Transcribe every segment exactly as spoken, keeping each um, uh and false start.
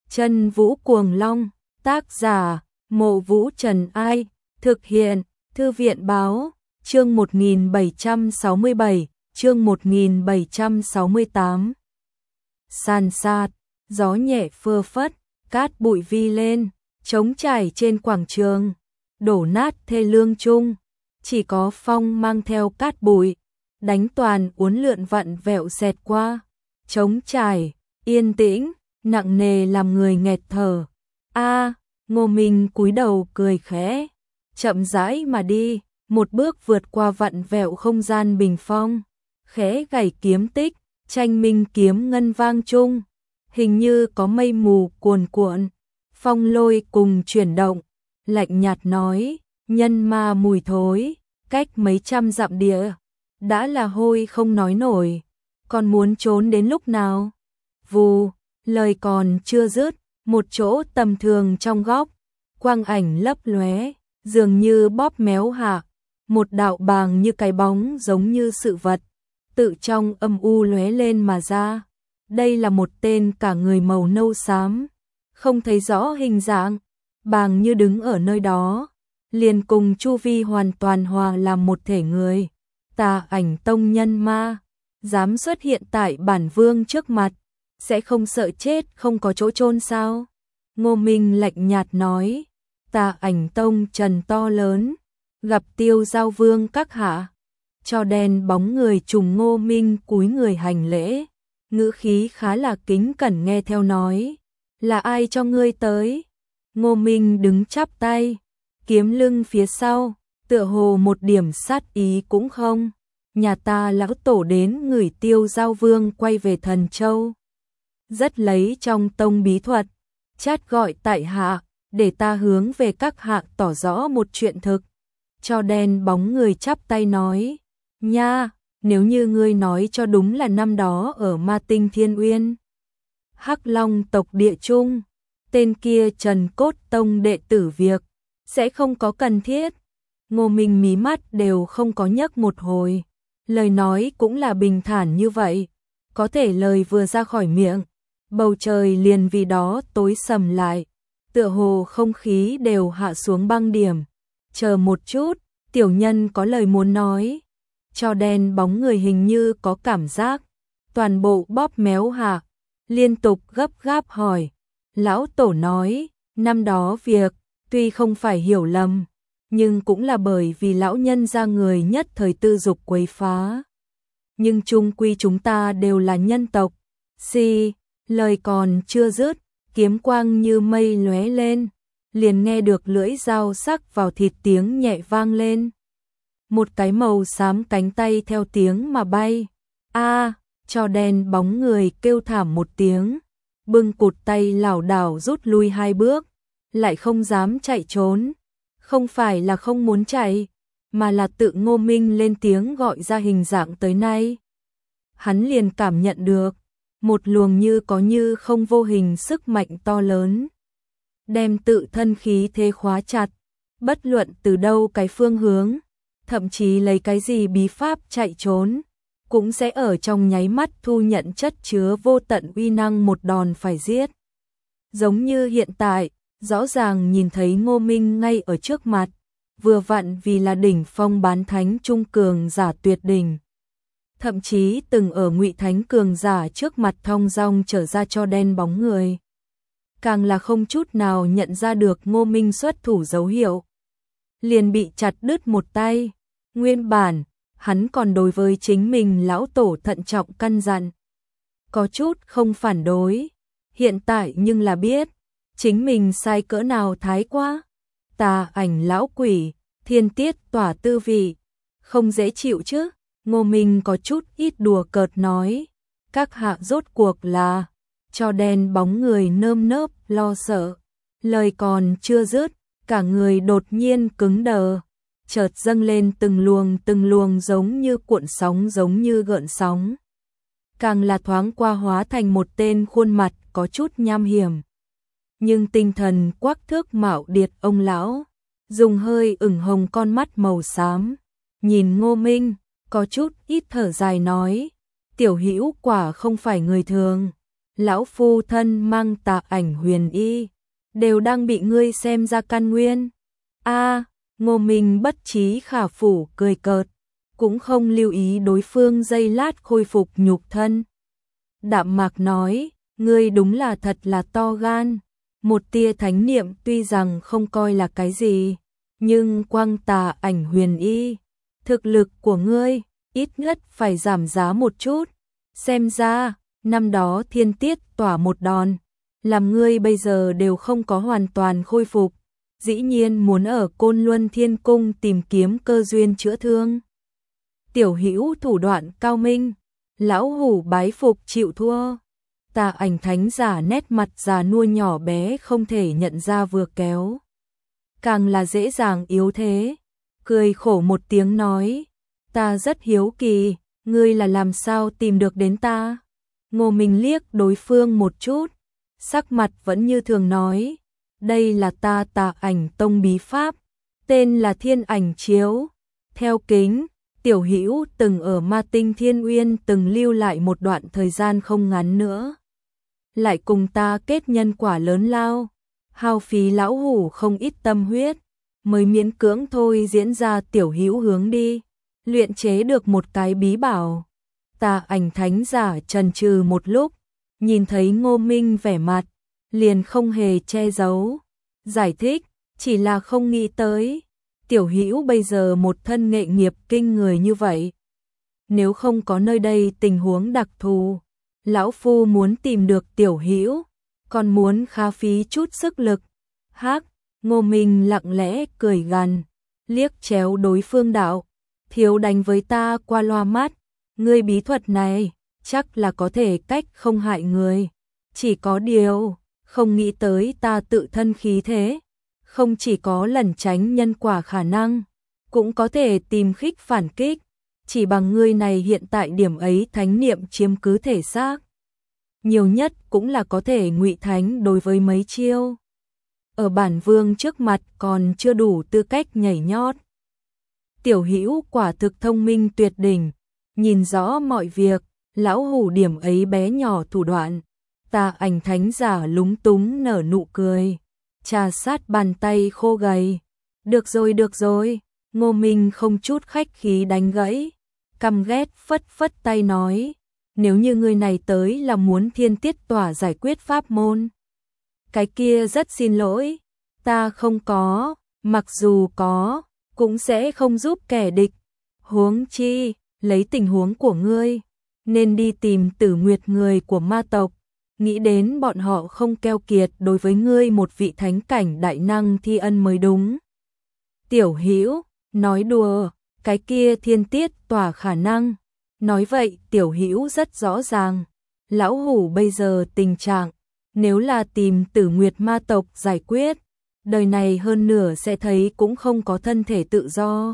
Chân Vũ Cuồng Long, tác giả, Mộ Vũ Trần Ai, thực hiện, Thư viện Báo, chương một nghìn bảy trăm sáu mươi bảy, chương một nghìn bảy trăm sáu mươi tám. San sát, gió nhẹ phơ phất, cát bụi vi lên, trống trải trên quảng trường, đổ nát thê lương chung, chỉ có phong mang theo cát bụi, đánh toàn uốn lượn vặn vẹo xẹt qua, trống trải, yên tĩnh, nặng nề làm người nghẹt thở. A, Ngô Minh cúi đầu cười khẽ, chậm rãi mà đi, một bước vượt qua vặn vẹo không gian bình phong, khẽ gảy kiếm tích, tranh minh kiếm ngân vang chung, hình như có mây mù cuồn cuộn, phong lôi cùng chuyển động, lạnh nhạt nói, nhân ma mùi thối, cách mấy trăm dặm địa, đã là hôi không nói nổi, còn muốn trốn đến lúc nào? Vù, lời còn chưa dứt, một chỗ tầm thường trong góc, quang ảnh lấp lóe, dường như bóp méo hạ, một đạo bàng như cái bóng giống như sự vật, tự trong âm u lóe lên mà ra. Đây là một tên cả người màu nâu xám, không thấy rõ hình dạng, bàng như đứng ở nơi đó, liền cùng chu vi hoàn toàn hòa làm một thể người. Tà Ảnh Tông nhân ma, dám xuất hiện tại bản vương trước mặt, sẽ không sợ chết không có chỗ chôn sao? Ngô Minh lạnh nhạt nói, Tà Ảnh Tông trần to lớn, gặp Tiêu Giao Vương các hạ, cho đen bóng người trùng Ngô Minh cúi người hành lễ, ngữ khí khá là kính cẩn nghe theo nói, là ai cho ngươi tới? Ngô Minh đứng chắp tay, kiếm lưng phía sau, tựa hồ một điểm sát ý cũng không. Nhà ta lão tổ đến ngửi Tiêu Giao Vương quay về Thần Châu, rất lấy trong tông bí thuật, chát gọi tại hạ, để ta hướng về các hạ tỏ rõ một chuyện thực. Cho đen bóng người chắp tay nói, nha, nếu như ngươi nói cho đúng là năm đó ở Ma Tinh Thiên Uyên, Hắc Long tộc địa trung, tên kia Trần Cốt Tông đệ tử việc, sẽ không có cần thiết. Ngô Minh mí mắt đều không có nhấc một hồi, lời nói cũng là bình thản như vậy, có thể lời vừa ra khỏi miệng, bầu trời liền vì đó tối sầm lại, tựa hồ không khí đều hạ xuống băng điểm. Chờ một chút, tiểu nhân có lời muốn nói. Cho đen bóng người hình như có cảm giác, toàn bộ bóp méo hạ, liên tục gấp gáp hỏi. Lão tổ nói, năm đó việc, tuy không phải hiểu lầm, nhưng cũng là bởi vì lão nhân ra người nhất thời tư dục quấy phá. Nhưng chung quy chúng ta đều là nhân tộc. Si, lời còn chưa dứt, kiếm quang như mây lóe lên, liền nghe được lưỡi dao sắc vào thịt tiếng nhẹ vang lên. Một cái màu xám cánh tay theo tiếng mà bay. A, cho đen bóng người kêu thảm một tiếng, bưng cụt tay lảo đảo rút lui hai bước, lại không dám chạy trốn. Không phải là không muốn chạy, mà là tự Ngô Minh lên tiếng gọi ra hình dạng tới nay. Hắn liền cảm nhận được, một luồng như có như không vô hình sức mạnh to lớn, đem tự thân khí thế khóa chặt, bất luận từ đâu cái phương hướng, thậm chí lấy cái gì bí pháp chạy trốn, cũng sẽ ở trong nháy mắt thu nhận chất chứa vô tận uy năng một đòn phải giết. Giống như hiện tại, rõ ràng nhìn thấy Ngô Minh ngay ở trước mặt, vừa vặn vì là đỉnh phong bán thánh trung cường giả tuyệt đỉnh. Thậm chí từng ở ngụy thánh cường giả trước mặt thong dong trở ra cho đen bóng người. Càng là không chút nào nhận ra được Ngô Minh xuất thủ dấu hiệu. Liền bị chặt đứt một tay. Nguyên bản, hắn còn đối với chính mình lão tổ thận trọng căn dặn. Có chút không phản đối. Hiện tại nhưng là biết, chính mình sai cỡ nào thái quá. Tà Ảnh lão quỷ, thiên tiết tỏa tư vị, không dễ chịu chứ. Ngô Minh có chút ít đùa cợt nói, các hạ rốt cuộc là, cho đen bóng người nơm nớp lo sợ, lời còn chưa dứt, cả người đột nhiên cứng đờ, chợt dâng lên từng luồng từng luồng giống như cuộn sóng giống như gợn sóng. Càng là thoáng qua hóa thành một tên khuôn mặt có chút nham hiểm, nhưng tinh thần quắc thước mạo điệt ông lão, dùng hơi ửng hồng con mắt màu xám, nhìn Ngô Minh, có chút ít thở dài nói, tiểu hữu quả không phải người thường, lão phu thân mang Tà Ảnh Huyền Y, đều đang bị ngươi xem ra căn nguyên. A, Ngô Minh bất trí khả phủ cười cợt, cũng không lưu ý đối phương giây lát khôi phục nhục thân. Đạm mạc nói, ngươi đúng là thật là to gan, một tia thánh niệm tuy rằng không coi là cái gì, nhưng quang Tà Ảnh Huyền Y, thực lực của ngươi, ít nhất phải giảm giá một chút. Xem ra, năm đó thiên tiết tỏa một đòn, làm ngươi bây giờ đều không có hoàn toàn khôi phục, dĩ nhiên muốn ở Côn Luân Thiên Cung tìm kiếm cơ duyên chữa thương. Tiểu Hữu thủ đoạn cao minh, lão hủ bái phục chịu thua. Tà Ảnh thánh giả nét mặt già nua nhỏ bé không thể nhận ra vừa kéo, càng là dễ dàng yếu thế, cười khổ một tiếng nói, ta rất hiếu kỳ, ngươi là làm sao tìm được đến ta? Ngô Minh liếc đối phương một chút, sắc mặt vẫn như thường nói, đây là ta Tà Ảnh tông bí pháp, tên là Thiên Ảnh Chiếu. Theo kính, Tiểu Hữu từng ở Ma Tinh Thiên Uyên từng lưu lại một đoạn thời gian không ngắn nữa, lại cùng ta kết nhân quả lớn lao, hao phí lão hủ không ít tâm huyết, mới miễn cưỡng thôi diễn ra Tiểu Hữu hướng đi, luyện chế được một cái bí bảo. Tà Ảnh thánh giả chần chừ một lúc, nhìn thấy Ngô Minh vẻ mặt, liền không hề che giấu, giải thích, chỉ là không nghĩ tới, Tiểu Hữu bây giờ một thân nghệ nghiệp kinh người như vậy. Nếu không có nơi đây tình huống đặc thù, lão phu muốn tìm được Tiểu Hữu, còn muốn khá phí chút sức lực. Hắc, Ngô Minh lặng lẽ cười gằn, liếc chéo đối phương đạo, thiếu đánh với ta qua loa mắt, ngươi bí thuật này, chắc là có thể cách không hại người. Chỉ có điều, không nghĩ tới ta tự thân khí thế, không chỉ có lẩn tránh nhân quả khả năng, cũng có thể tìm khích phản kích, chỉ bằng ngươi này hiện tại điểm ấy thánh niệm chiếm cứ thể xác. Nhiều nhất cũng là có thể ngụy thánh đối với mấy chiêu. Ở bản vương trước mặt còn chưa đủ tư cách nhảy nhót. Tiểu Hữu quả thực thông minh tuyệt đỉnh, nhìn rõ mọi việc, lão hủ điểm ấy bé nhỏ thủ đoạn. Tà Ảnh thánh giả lúng túng nở nụ cười, trà sát bàn tay khô gầy. Được rồi được rồi, Ngô Minh không chút khách khí đánh gãy, căm ghét phất phất tay nói, nếu như người này tới là muốn thiên tiết tỏa giải quyết pháp môn, cái kia rất xin lỗi, ta không có, mặc dù có, cũng sẽ không giúp kẻ địch. Huống chi, lấy tình huống của ngươi, nên đi tìm Tử Nguyệt người của ma tộc, nghĩ đến bọn họ không keo kiệt đối với ngươi một vị thánh cảnh đại năng thi ân mới đúng. Tiểu Hữu, nói đùa, cái kia thiên tiết tỏa khả năng. Nói vậy Tiểu Hữu rất rõ ràng, lão hủ bây giờ tình trạng, nếu là tìm Tử Nguyệt ma tộc giải quyết, đời này hơn nửa sẽ thấy cũng không có thân thể tự do.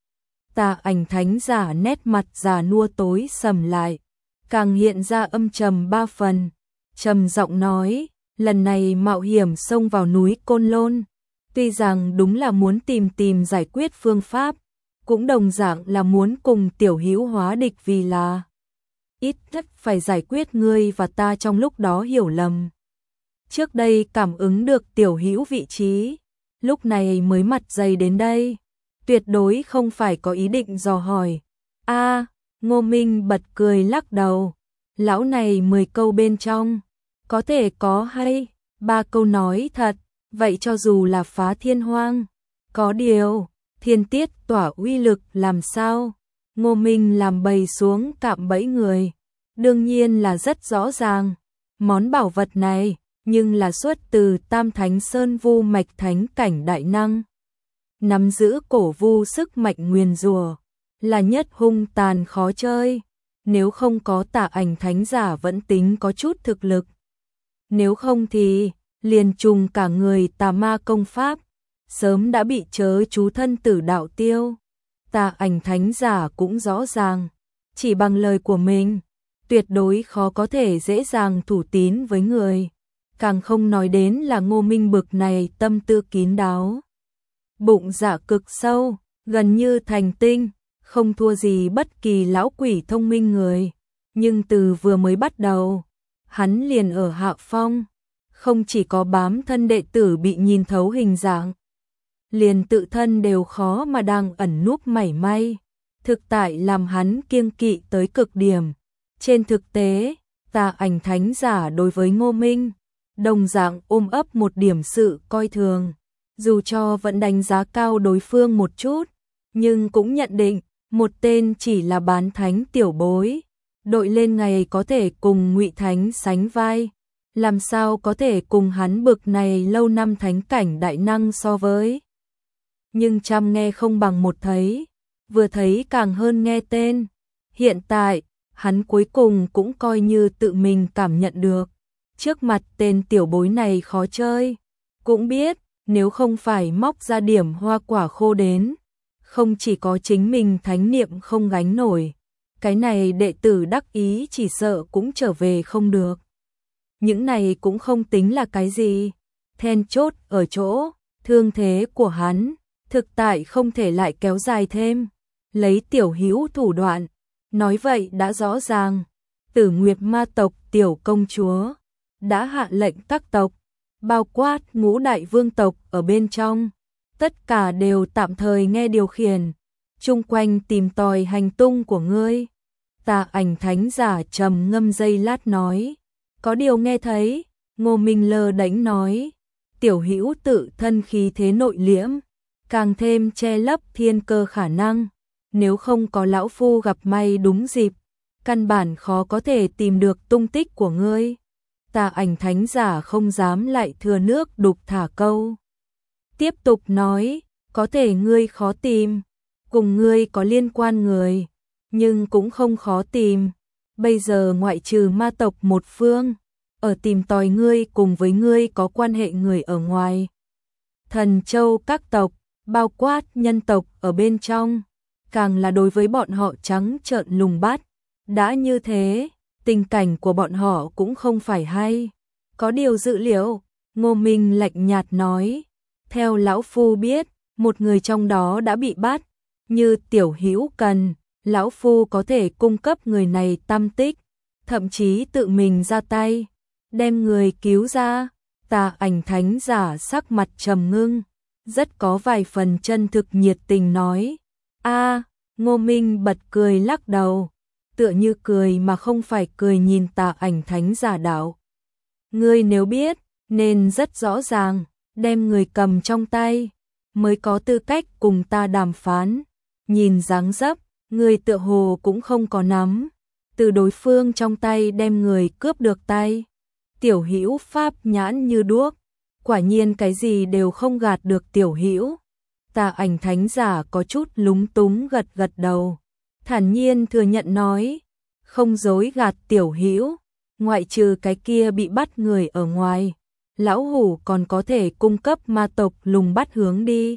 Tà Ảnh thánh giả nét mặt già nua tối sầm lại, càng hiện ra âm trầm ba phần, trầm giọng nói, lần này mạo hiểm xông vào núi Côn Lôn, tuy rằng đúng là muốn tìm tìm giải quyết phương pháp, cũng đồng dạng là muốn cùng Tiểu Hữu hóa địch, vì là ít nhất phải giải quyết ngươi và ta trong lúc đó hiểu lầm. Trước đây cảm ứng được Tiểu Hữu vị trí, lúc này mới mặt dày đến đây, tuyệt đối không phải có ý định dò hỏi. A, Ngô Minh bật cười lắc đầu, lão này mười câu bên trong, có thể có hay ba câu nói thật, vậy cho dù là phá thiên hoang, có điều, thiên tiết tỏa uy lực làm sao? Ngô Minh làm bầy xuống cạm bẫy người, đương nhiên là rất rõ ràng, món bảo vật này, nhưng là xuất từ Tam Thánh Sơn Vu mạch thánh cảnh đại năng, nắm giữ cổ vu sức mạnh nguyền rủa, là nhất hung tàn khó chơi, nếu không có Tà Ảnh thánh giả vẫn tính có chút thực lực. Nếu không thì, liền trùng cả người tà ma công pháp, sớm đã bị chớ chú thân tử đạo tiêu. Tà Ảnh thánh giả cũng rõ ràng, chỉ bằng lời của mình, tuyệt đối khó có thể dễ dàng thủ tín với người, càng không nói đến là Ngô Minh bực này tâm tư kín đáo. Bụng dạ cực sâu, gần như thành tinh, không thua gì bất kỳ lão quỷ thông minh người, nhưng từ vừa mới bắt đầu, hắn liền ở hạ phong, không chỉ có bám thân đệ tử bị nhìn thấu hình dạng, liền tự thân đều khó mà đang ẩn núp mảy may, thực tại làm hắn kiêng kỵ tới cực điểm. Trên thực tế, Tà Ảnh thánh giả đối với Ngô Minh, đồng dạng ôm ấp một điểm sự coi thường, dù cho vẫn đánh giá cao đối phương một chút, nhưng cũng nhận định, một tên chỉ là bán thánh tiểu bối, đội lên ngày có thể cùng Ngụy Thánh sánh vai, làm sao có thể cùng hắn bực này lâu năm thánh cảnh đại năng so với. Nhưng trăm nghe không bằng một thấy, vừa thấy càng hơn nghe tên. Hiện tại, hắn cuối cùng cũng coi như tự mình cảm nhận được, trước mặt tên tiểu bối này khó chơi, cũng biết, nếu không phải móc ra điểm hoa quả khô đến, không chỉ có chính mình thánh niệm không gánh nổi, cái này đệ tử đắc ý chỉ sợ cũng trở về không được. Những này cũng không tính là cái gì, then chốt ở chỗ, thương thế của hắn, thực tại không thể lại kéo dài thêm, lấy Tiểu Hữu thủ đoạn, nói vậy đã rõ ràng, Tử Nguyệt ma tộc tiểu công chúa, đã hạ lệnh các tộc, bao quát ngũ đại vương tộc ở bên trong, tất cả đều tạm thời nghe điều khiển, chung quanh tìm tòi hành tung của ngươi. Tà Ảnh thánh giả trầm ngâm giây lát nói, có điều nghe thấy, Ngô Minh lơ đễnh nói, Tiểu Hữu tự thân khí thế nội liễm, càng thêm che lấp thiên cơ khả năng, nếu không có lão phu gặp may đúng dịp, căn bản khó có thể tìm được tung tích của ngươi. Tà Ảnh thánh giả không dám lại thừa nước đục thả câu, tiếp tục nói, có thể ngươi khó tìm, cùng ngươi có liên quan người, nhưng cũng không khó tìm, bây giờ ngoại trừ ma tộc một phương, ở tìm tòi ngươi cùng với ngươi có quan hệ người ở ngoài. Thần Châu các tộc, bao quát nhân tộc ở bên trong, càng là đối với bọn họ trắng trợn lùng bắt, đã như thế, tình cảnh của bọn họ cũng không phải hay. Có điều dự liệu, Ngô Minh lạnh nhạt nói, theo lão phu biết, một người trong đó đã bị bắt, như Tiểu Hữu cần, lão phu có thể cung cấp người này tăm tích, thậm chí tự mình ra tay, đem người cứu ra. Tà Ảnh thánh giả sắc mặt trầm ngưng, rất có vài phần chân thực nhiệt tình nói, a. Ngô Minh bật cười lắc đầu, tựa như cười mà không phải cười nhìn Tà Ảnh thánh giả đạo. Ngươi nếu biết, nên rất rõ ràng, đem người cầm trong tay, mới có tư cách cùng ta đàm phán. Nhìn dáng dấp, ngươi tựa hồ cũng không có nắm, từ đối phương trong tay đem người cướp được tay. Tiểu Hữu pháp nhãn như đuốc, quả nhiên cái gì đều không gạt được Tiểu Hữu. Tà Ảnh thánh giả có chút lúng túng gật gật đầu, thản nhiên thừa nhận nói, không dối gạt Tiểu Hữu, ngoại trừ cái kia bị bắt người ở ngoài, lão hủ còn có thể cung cấp ma tộc lùng bắt hướng đi,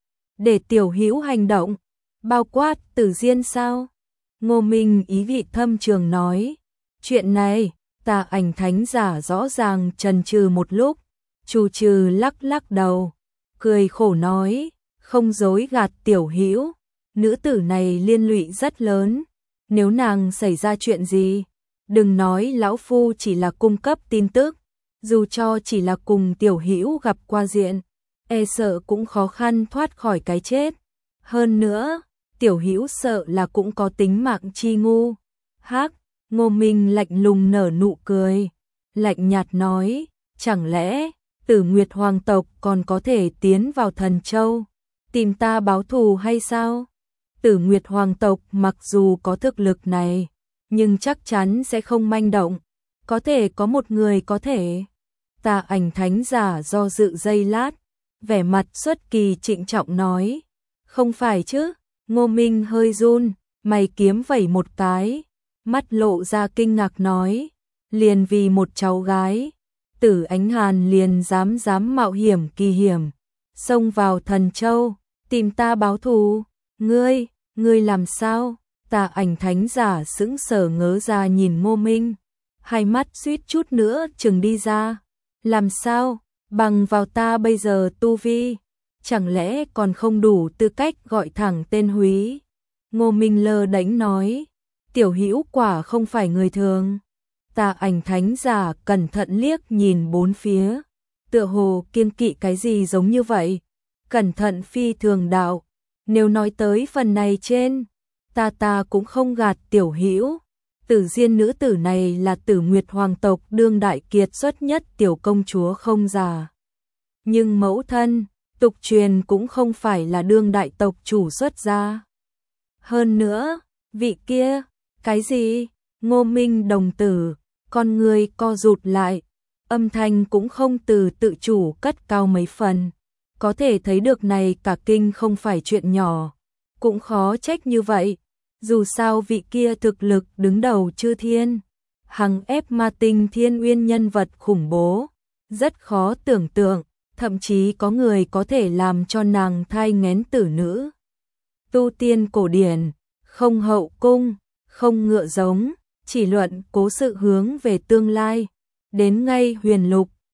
để Tiểu Hữu hành động, bao quát Tử Diên sao? Ngô Minh ý vị thâm trường nói, chuyện này, Tà Ảnh thánh giả rõ ràng chần chừ một lúc, trù trừ lắc lắc đầu, cười khổ nói, không dối gạt Tiểu Hữu, nữ tử này liên lụy rất lớn, nếu nàng xảy ra chuyện gì, đừng nói lão phu chỉ là cung cấp tin tức, dù cho chỉ là cùng Tiểu Hữu gặp qua diện, e sợ cũng khó khăn thoát khỏi cái chết. Hơn nữa, Tiểu Hữu sợ là cũng có tính mạng chi ngu. Hắc, Ngô Minh lạnh lùng nở nụ cười, lạnh nhạt nói, chẳng lẽ Tử Nguyệt hoàng tộc còn có thể tiến vào Thần Châu, tìm ta báo thù hay sao? Tử Nguyệt hoàng tộc mặc dù có thực lực này, nhưng chắc chắn sẽ không manh động, có thể có một người có thể. Tà Ảnh thánh giả do dự giây lát, vẻ mặt xuất kỳ trịnh trọng nói, không phải chứ? Ngô Minh hơi run, mày kiếm vẩy một cái, mắt lộ ra kinh ngạc nói, liền vì một cháu gái, Tử Ánh Hàn liền dám dám mạo hiểm kỳ hiểm, xông vào Thần Châu, tìm ta báo thù, ngươi, ngươi làm sao? Tà Ảnh thánh giả sững sờ ngớ ra nhìn Ngô Minh, hai mắt suýt chút nữa chừng đi ra, làm sao, bằng vào ta bây giờ tu vi, chẳng lẽ còn không đủ tư cách gọi thẳng tên Húy? Ngô Minh lơ đễnh nói, Tiểu Hữu quả không phải người thường. Tà ảnh thánh giả cẩn thận liếc nhìn bốn phía, tựa hồ kiêng kỵ cái gì giống như vậy. Cẩn thận phi thường đạo, nếu nói tới phần này trên, ta ta cũng không gạt tiểu hữu. Tử Diên nữ tử này là Tử Nguyệt hoàng tộc đương đại kiệt xuất nhất tiểu công chúa không già. Nhưng mẫu thân, tục truyền cũng không phải là đương đại tộc chủ xuất gia. Hơn nữa, vị kia, cái gì? Ngô Minh đồng tử, con người co rụt lại, âm thanh cũng không từ tự chủ cất cao mấy phần. Có thể thấy được này cả kinh không phải chuyện nhỏ, cũng khó trách như vậy. Dù sao vị kia thực lực đứng đầu chư thiên, hằng ép ma tinh thiên uyên nhân vật khủng bố, rất khó tưởng tượng, thậm chí có người có thể làm cho nàng thai nghén tử nữ. Tu tiên cổ điển, không hậu cung, không ngựa giống, chỉ luận cố sự hướng về tương lai, đến ngay huyền lục,